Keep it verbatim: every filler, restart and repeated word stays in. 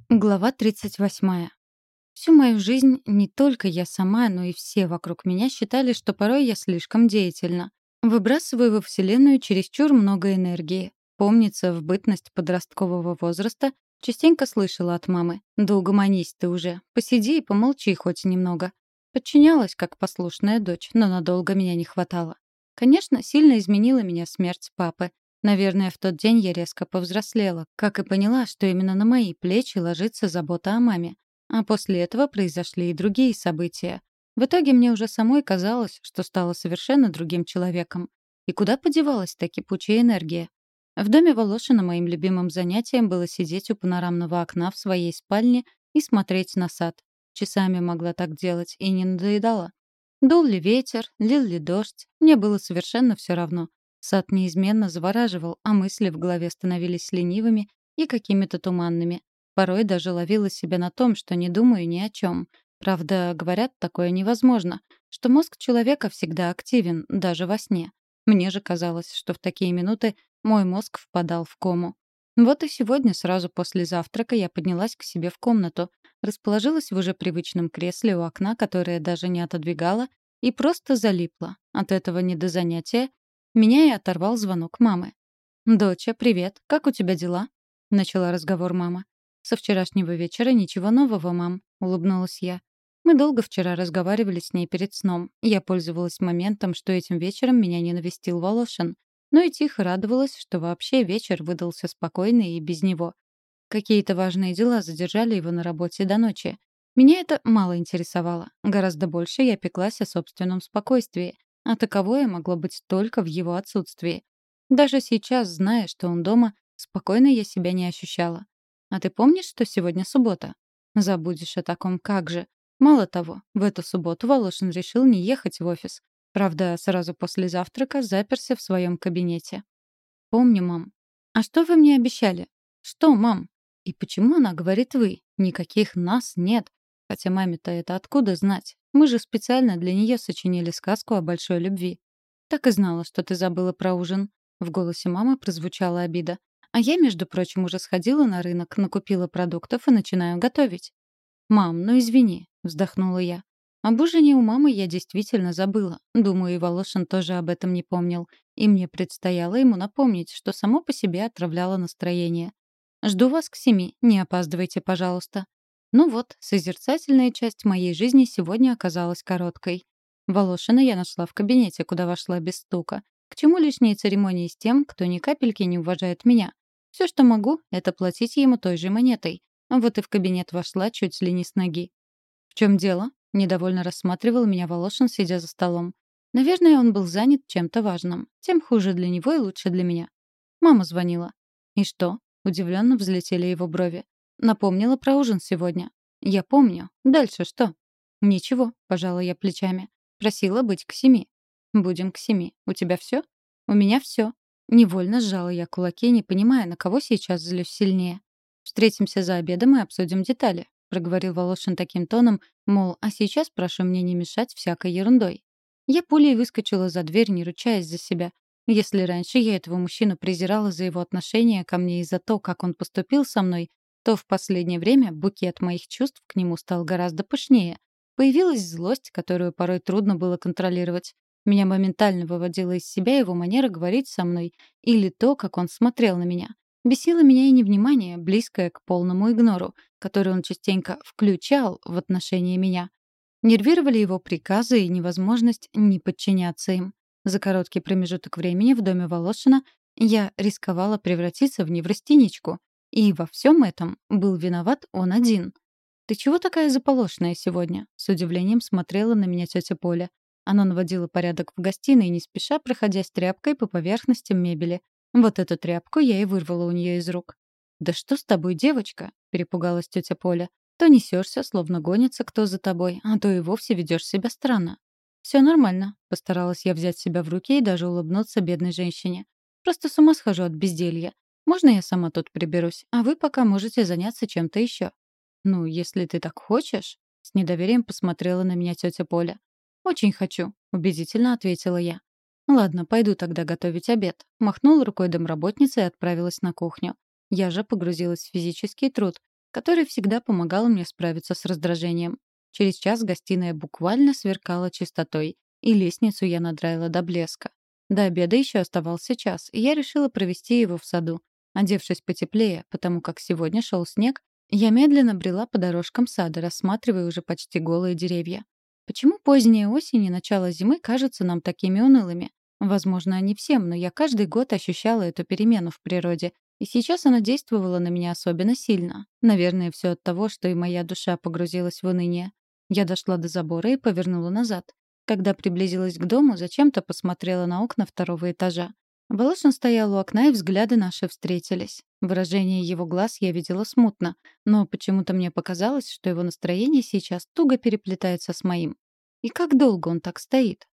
Глава тридцать восьмая. Всю мою жизнь не только я сама, но и все вокруг меня считали, что порой я слишком деятельна. Выбрасываю во Вселенную чересчур много энергии. Помнится, в бытность подросткового возраста частенько слышала от мамы: «Да угомонись ты уже, посиди и помолчи хоть немного». Подчинялась, как послушная дочь, но надолго меня не хватало. Конечно, сильно изменила меня смерть папы. Наверное, в тот день я резко повзрослела, как и поняла, что именно на мои плечи ложится забота о маме. А после этого произошли и другие события. В итоге мне уже самой казалось, что стала совершенно другим человеком. И куда подевалась та кипучая энергия? В доме Волошина моим любимым занятием было сидеть у панорамного окна в своей спальне и смотреть на сад. Часами могла так делать и не надоедала. Дул ли ветер, лил ли дождь, мне было совершенно все равно. Сад неизменно завораживал, а мысли в голове становились ленивыми и какими-то туманными. Порой даже ловила себя на том, что не думаю ни о чем. Правда, говорят, такое невозможно, что мозг человека всегда активен, даже во сне. Мне же казалось, что в такие минуты мой мозг впадал в кому. Вот и сегодня, сразу после завтрака, я поднялась к себе в комнату, расположилась в уже привычном кресле у окна, которое даже не отодвигала, и просто залипла. От этого не до занятия меня и оторвал звонок мамы. «Доча, привет. Как у тебя дела?» — начала разговор мама. «Со вчерашнего вечера ничего нового, мам», — улыбнулась я. Мы долго вчера разговаривали с ней перед сном. Я пользовалась моментом, что этим вечером меня не навестил Волошин. Но и тихо радовалась, что вообще вечер выдался спокойный и без него. Какие-то важные дела задержали его на работе до ночи. Меня это мало интересовало. Гораздо больше я пеклась о собственном спокойствии, а таковое могло быть только в его отсутствии. Даже сейчас, зная, что он дома, спокойно я себя не ощущала. «А ты помнишь, что сегодня суббота?» «Забудешь о таком, как же». Мало того, в эту субботу Волошин решил не ехать в офис. Правда, сразу после завтрака заперся в своем кабинете. «Помню, мам». «А что вы мне обещали?» «Что, мам?» И почему она говорит «вы»? Никаких «нас» нет. Хотя маме-то это откуда знать? Мы же специально для нее сочинили сказку о большой любви. «Так и знала, что ты забыла про ужин». В голосе мамы прозвучала обида. «А я, между прочим, уже сходила на рынок, накупила продуктов и начинаю готовить». «Мам, ну извини», — вздохнула я. Об ужине у мамы я действительно забыла. Думаю, и Волошин тоже об этом не помнил. И мне предстояло ему напомнить, что само по себе отравляло настроение. «Жду вас к семи. Не опаздывайте, пожалуйста». Ну вот, созерцательная часть моей жизни сегодня оказалась короткой. Волошина я нашла в кабинете, куда вошла без стука. К чему лишние церемонии с тем, кто ни капельки не уважает меня? Все, что могу, это платить ему той же монетой. Вот и в кабинет вошла чуть ли не с ноги. «В чем дело?» — недовольно рассматривал меня Волошин, сидя за столом. Наверное, он был занят чем-то важным. Тем хуже для него и лучше для меня. Мама звонила. «И что?» — удивленно взлетели его брови. «Напомнила про ужин сегодня». «Я помню. Дальше что?» «Ничего», — пожала я плечами. «Просила быть к семи». «Будем к семи. У тебя все?» «У меня все». Невольно сжала я кулаки, не понимая, на кого сейчас злюсь сильнее. «Встретимся за обедом и обсудим детали», — проговорил Волошин таким тоном, мол, а сейчас прошу мне не мешать всякой ерундой. Я пулей выскочила за дверь, не ручаясь за себя. Если раньше я этого мужчину презирала за его отношение ко мне и за то, как он поступил со мной, то в последнее время букет моих чувств к нему стал гораздо пышнее. Появилась злость, которую порой трудно было контролировать. Меня моментально выводила из себя его манера говорить со мной или то, как он смотрел на меня. Бесило меня и невнимание, близкое к полному игнору, который он частенько включал в отношении меня. Нервировали его приказы и невозможность не подчиняться им. За короткий промежуток времени в доме Волошина я рисковала превратиться в неврастеничку. И во всем этом был виноват он один. «Ты чего такая заполошенная сегодня?» С удивлением смотрела на меня тетя Поля. Она наводила порядок в гостиной, не спеша проходясь тряпкой по поверхностям мебели. Вот эту тряпку я и вырвала у нее из рук. «Да что с тобой, девочка?» — перепугалась тетя Поля. «То несешься, словно гонится кто за тобой, а то и вовсе ведешь себя странно». «Все нормально», — постаралась я взять себя в руки и даже улыбнуться бедной женщине. «Просто с ума схожу от безделья. Можно я сама тут приберусь, а вы пока можете заняться чем-то еще?» «Ну, если ты так хочешь», — с недоверием посмотрела на меня тетя Поля. «Очень хочу», — убедительно ответила я. «Ладно, пойду тогда готовить обед». Махнула рукой домработница и отправилась на кухню. Я же погрузилась в физический труд. который всегда помогал мне справиться с раздражением. Через час гостиная буквально сверкала чистотой, и лестницу я надраила до блеска. До обеда еще оставался час, и я решила провести его в саду. Одевшись потеплее, потому как сегодня шел снег, я медленно брела по дорожкам сада, рассматривая уже почти голые деревья. Почему поздняя осень и начало зимы кажутся нам такими унылыми? Возможно, не всем, но я каждый год ощущала эту перемену в природе, и сейчас она действовала на меня особенно сильно. Наверное, все от того, что и моя душа погрузилась в уныние. Я дошла до забора и повернула назад. Когда приблизилась к дому, зачем-то посмотрела на окна второго этажа. Волошин стоял у окна, и взгляды наши встретились. Выражение его глаз я видела смутно, но почему-то мне показалось, что его настроение сейчас туго переплетается с моим. И как долго он так стоит?